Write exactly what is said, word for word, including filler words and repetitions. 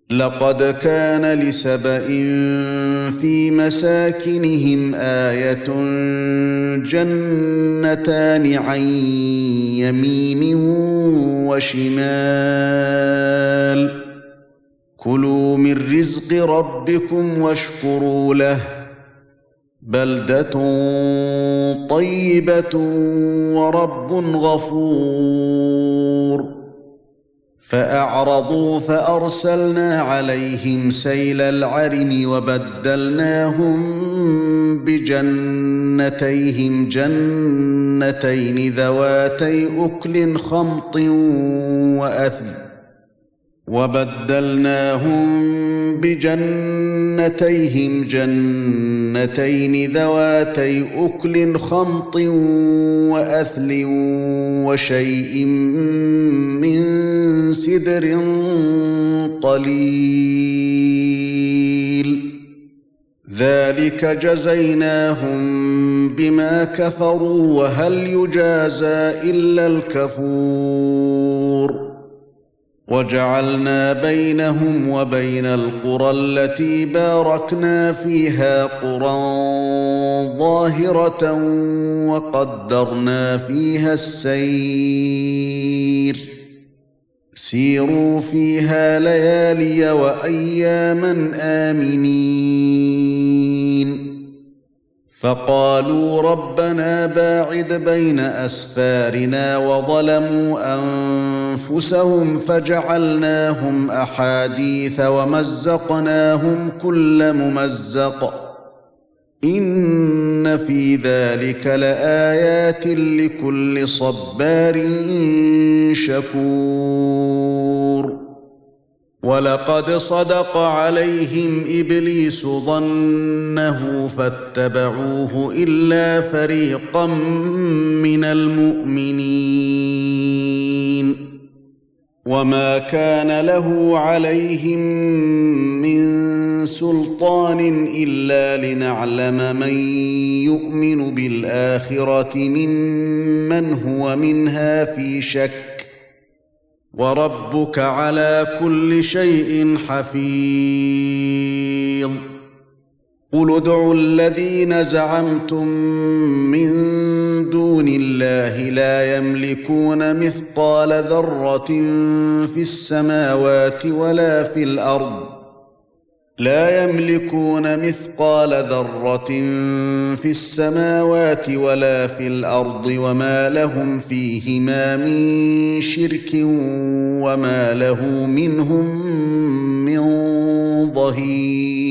لقد كان لسبإ في مساكنهم آية جنتان عن يمين وشمال كلوا من رزق ربكم واشكروا له بلدة طيبة ورب غفور فأعرضوا فأرسلنا عليهم سيل العرم وبدلناهم بجنتيهم جنتين ذواتي أكل خمط وأثل وبدلناهم بجنتيهم جنتين ذواتي أكل خمط وأثل وشيء من سدر قليل ذلك جزيناهم بما كفروا وهل يجازى إلا الكفور وجعلنا بينهم وبين القرى التي باركنا فيها قرى ظاهرة وقدرنا فيها السير سيروا فيها ليالي وأياما آمنين فقالوا ربنا باعد بين أسفارنا وظلموا أنفسهم فجعلناهم أحاديث ومزقناهم كل ممزق إن في ذلك لآيات لكل صبار شكور ولقد صدق عليهم إبليس ظنه فاتبعوه إلا فريقا من المؤمنين وما كان له عليهم من سلطان إلا لنعلم من يؤمن بالآخرة ممن هو منها في شك وربك على كل شيء حفيظ قل ادعوا الذين زعمتم من دون الله لا يملكون مثقال ذرة في السماوات ولا في الأرض لا يملكون مثقال ذرة في السماوات ولا في الأرض وما لهم فيهما من شرك وما له منهم من ظهير